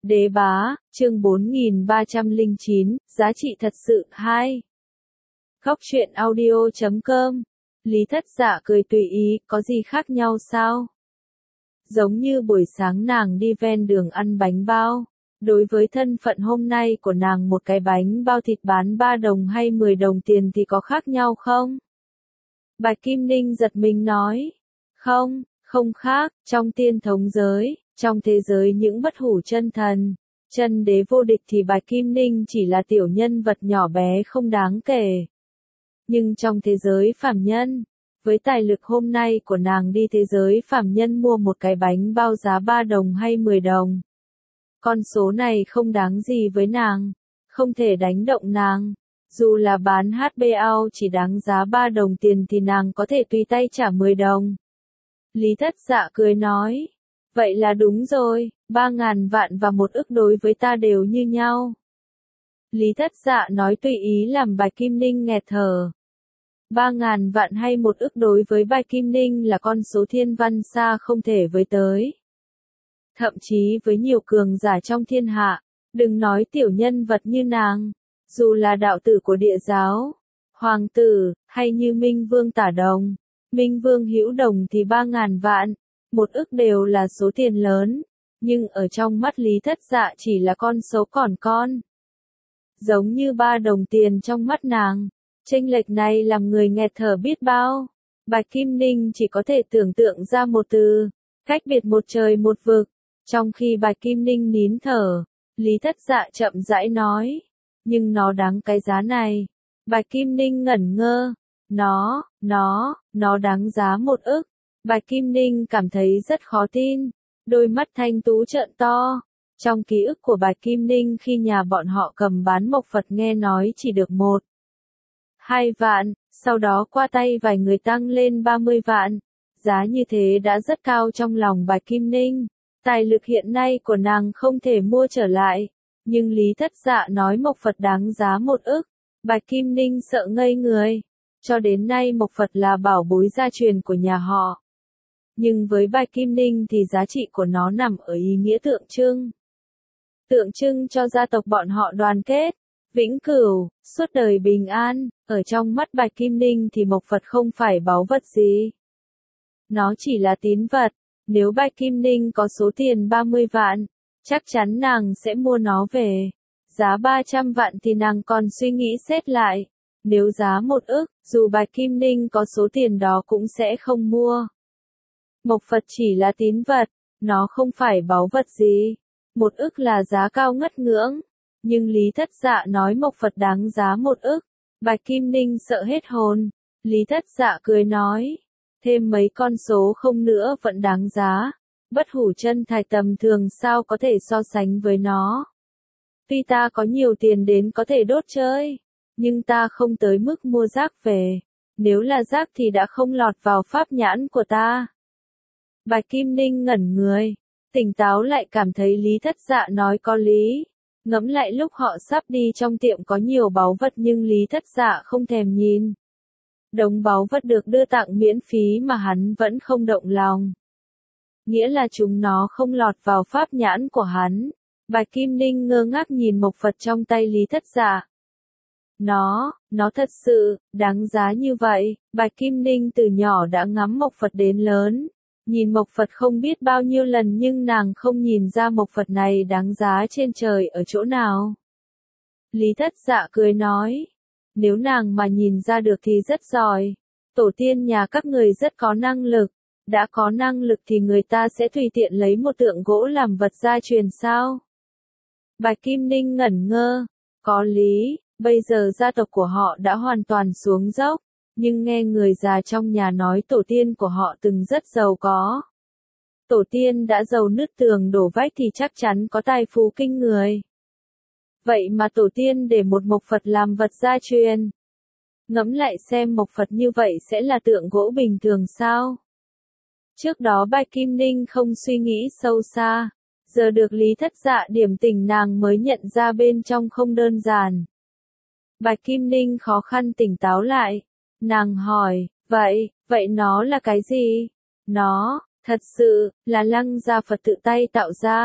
Đế bá, chương 4309, giá trị thật sự 2. Góc truyện audio.com. Lý Thất Dạ cười tùy ý, có gì khác nhau sao? Giống như buổi sáng nàng đi ven đường ăn bánh bao. Đối với thân phận hôm nay của nàng, một cái bánh bao thịt bán 3 đồng hay 10 đồng tiền thì có khác nhau không? Bạch Kim Ninh giật mình nói. Không khác, trong tiên thống giới, trong thế giới những bất hủ chân thần, chân đế vô địch thì Bạch Kim Ninh chỉ là tiểu nhân vật nhỏ bé không đáng kể. Nhưng trong thế giới phàm nhân, với tài lực hôm nay của nàng đi thế giới phàm nhân mua một cái bánh bao giá 3 đồng hay 10 đồng. Con số này không đáng gì với nàng, không thể đánh động nàng. Dù là bán HBO chỉ đáng giá 3 đồng tiền thì nàng có thể tùy tay trả 10 đồng. Lý Thất Dạ cười nói, vậy là đúng rồi, 3.000 vạn và 1 ức đối với ta đều như nhau. Lý Thất Dạ nói tùy ý làm Bạch Kim Ninh nghẹt thở. 3.000 vạn hay 1 ức đối với Bạch Kim Ninh là con số thiên văn xa không thể với tới. Thậm chí với nhiều cường giả trong thiên hạ, đừng nói tiểu nhân vật như nàng, dù là đạo tử của địa giáo, hoàng tử, hay như Minh Vương Tả Đồng, Minh Vương Hữu Đồng thì 3.000 vạn, 1 ức đều là số tiền lớn, nhưng ở trong mắt Lý Thất Dạ chỉ là con số còn con. Giống như 3 đồng tiền trong mắt nàng, chênh lệch này làm người nghẹt thở biết bao. Bạch Kim Ninh chỉ có thể tưởng tượng ra một từ, cách biệt một trời một vực. Trong khi Bạch Kim Ninh nín thở, Lý Thất Dạ chậm rãi nói, nhưng nó đáng cái giá này. Bạch Kim Ninh ngẩn ngơ, nó đáng giá 1 ức. Bạch Kim Ninh cảm thấy rất khó tin, đôi mắt thanh tú trợn to. Trong ký ức của Bạch Kim Ninh khi nhà bọn họ cầm bán mộc Phật nghe nói chỉ được 1-2 vạn, sau đó qua tay vài người tăng lên 30 vạn. Giá như thế đã rất cao trong lòng Bạch Kim Ninh. Tài lực hiện nay của nàng không thể mua trở lại, nhưng Lý Thất Dạ nói mộc Phật đáng giá 1 ức, Bạch Kim Ninh sợ ngây người. Cho đến nay mộc Phật là bảo bối gia truyền của nhà họ. Nhưng với Bạch Kim Ninh thì giá trị của nó nằm ở ý nghĩa tượng trưng. Tượng trưng cho gia tộc bọn họ đoàn kết, vĩnh cửu, suốt đời bình an. Ở trong mắt Bạch Kim Ninh thì mộc Phật không phải báu vật gì. Nó chỉ là tín vật. Nếu Bạch Kim Ninh có số tiền 30 vạn, chắc chắn nàng sẽ mua nó về. Giá 300 vạn thì nàng còn suy nghĩ xét lại. Nếu giá 1 ức, dù Bạch Kim Ninh có số tiền đó cũng sẽ không mua. Mộc Phật chỉ là tín vật, nó không phải báu vật gì. 1 ức là giá cao ngất ngưỡng. Nhưng Lý Thất Dạ nói mộc Phật đáng giá 1 ức. Bạch Kim Ninh sợ hết hồn. Lý Thất Dạ cười nói. Thêm mấy con số không nữa vẫn đáng giá. Bất hủ chân thạch tầm thường sao có thể so sánh với nó. Tuy ta có nhiều tiền đến có thể đốt chơi, nhưng ta không tới mức mua rác về. Nếu là rác thì đã không lọt vào pháp nhãn của ta. Bạch Kim Ninh ngẩn người, tỉnh táo lại cảm thấy Lý Thất Dạ nói có lý. Ngẫm lại lúc họ sắp đi trong tiệm có nhiều báu vật nhưng Lý Thất Dạ không thèm nhìn. Đống báu vật được đưa tặng miễn phí mà hắn vẫn không động lòng. Nghĩa là chúng nó không lọt vào pháp nhãn của hắn. Bạch Kim Ninh ngơ ngác nhìn mộc Phật trong tay Lý Thất Dạ. Nó thật sự, đáng giá như vậy. Bạch Kim Ninh từ nhỏ đã ngắm mộc Phật đến lớn. Nhìn mộc Phật không biết bao nhiêu lần nhưng nàng không nhìn ra mộc Phật này đáng giá trên trời ở chỗ nào. Lý Thất Dạ cười nói. Nếu nàng mà nhìn ra được thì rất giỏi. Tổ tiên nhà các người rất có năng lực. Đã có năng lực thì người ta sẽ tùy tiện lấy một tượng gỗ làm vật gia truyền sao? Bạch Kim Ninh ngẩn ngơ. Có lý, bây giờ gia tộc của họ đã hoàn toàn xuống dốc. Nhưng nghe người già trong nhà nói tổ tiên của họ từng rất giàu có. Tổ tiên đã giàu nứt tường đổ vách thì chắc chắn có tài phú kinh người. Vậy mà tổ tiên để một mộc Phật làm vật gia truyền. Ngẫm lại xem mộc Phật như vậy sẽ là tượng gỗ bình thường sao? Trước đó Bạch Kim Ninh không suy nghĩ sâu xa. Giờ được Lý Thất Dạ điểm tỉnh nàng mới nhận ra bên trong không đơn giản. Bạch Kim Ninh khó khăn tỉnh táo lại. Nàng hỏi, vậy nó là cái gì? Nó, thật sự, là Lăng Gia Phật tự tay tạo ra.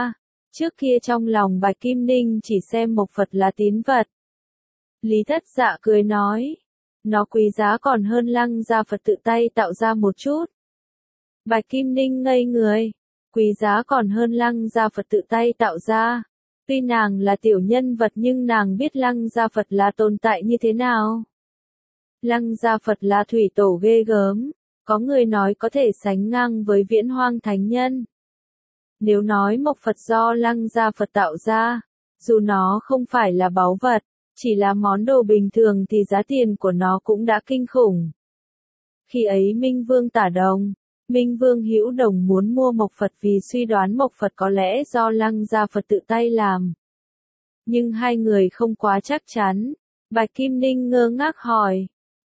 Trước kia trong lòng Bạch Kim Ninh chỉ xem Mộc Phật là tín vật. Lý Thất Dạ cười nói, nó quý giá còn hơn Lăng Gia Phật tự tay tạo ra một chút. Bạch Kim Ninh ngây người, quý giá còn hơn Lăng Gia Phật tự tay tạo ra. Tuy nàng là tiểu nhân vật nhưng nàng biết Lăng Gia Phật là tồn tại như thế nào. Lăng Gia Phật là thủy tổ ghê gớm, có người nói có thể sánh ngang với Viễn Hoang Thánh Nhân. Nếu nói Mộc Phật do Lăng Gia Phật tạo ra, dù nó không phải là báu vật, chỉ là món đồ bình thường thì giá tiền của nó cũng đã kinh khủng. Khi ấy Minh Vương Tả Đồng, Minh Vương Hữu Đồng muốn mua Mộc Phật vì suy đoán Mộc Phật có lẽ do Lăng Gia Phật tự tay làm. Nhưng hai người không quá chắc chắn. Bạch Kim Ninh ngơ ngác hỏi,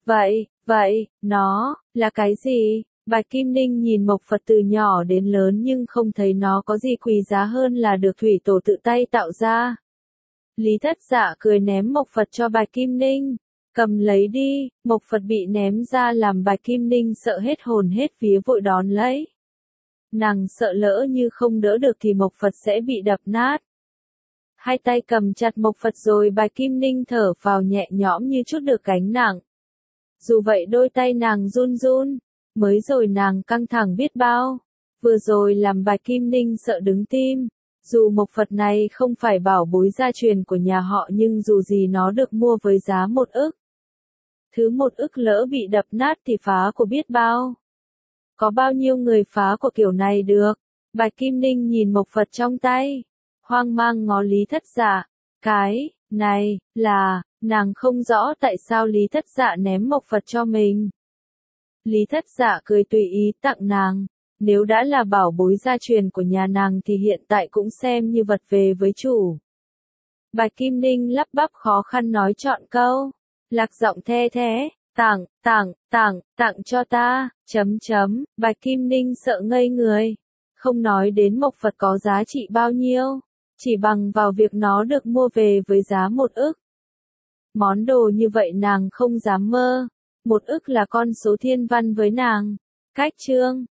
vậy, nó, là cái gì? Bạch Kim Ninh nhìn Mộc Phật từ nhỏ đến lớn nhưng không thấy nó có gì quý giá hơn là được thủy tổ tự tay tạo ra. Lý Thất Dạ cười ném Mộc Phật cho Bạch Kim Ninh. Cầm lấy đi, Mộc Phật bị ném ra làm Bạch Kim Ninh sợ hết hồn hết vía vội đón lấy. Nàng sợ lỡ như không đỡ được thì Mộc Phật sẽ bị đập nát. Hai tay cầm chặt Mộc Phật rồi Bạch Kim Ninh thở phào nhẹ nhõm như chút được gánh nặng. Dù vậy đôi tay nàng run run, mới rồi nàng căng thẳng biết bao. Vừa rồi làm Bạch Kim Ninh sợ đứng tim. Dù Mộc Phật này không phải bảo bối gia truyền của nhà họ nhưng dù gì nó được mua với giá 1 ức. Thứ 1 ức lỡ bị đập nát thì phá của biết bao. Có bao nhiêu người phá của kiểu này được. Bạch Kim Ninh nhìn Mộc Phật trong tay, hoang mang ngó Lý Thất Dạ. Cái này là, nàng không rõ tại sao Lý Thất Dạ ném Mộc Phật cho mình. Lý Thất Dạ cười tùy ý tặng nàng. Nếu đã là bảo bối gia truyền của nhà nàng thì hiện tại cũng xem như vật về với chủ. Bạch Kim Ninh lắp bắp khó khăn nói trọn câu. Lạc giọng the thế, tặng cho ta, Bạch Kim Ninh sợ ngây người. Không nói đến Mộc Phật có giá trị bao nhiêu, chỉ bằng vào việc nó được mua về với giá 1 ức. Món đồ như vậy nàng không dám mơ. 1 ức là con số thiên văn với nàng. Cách chương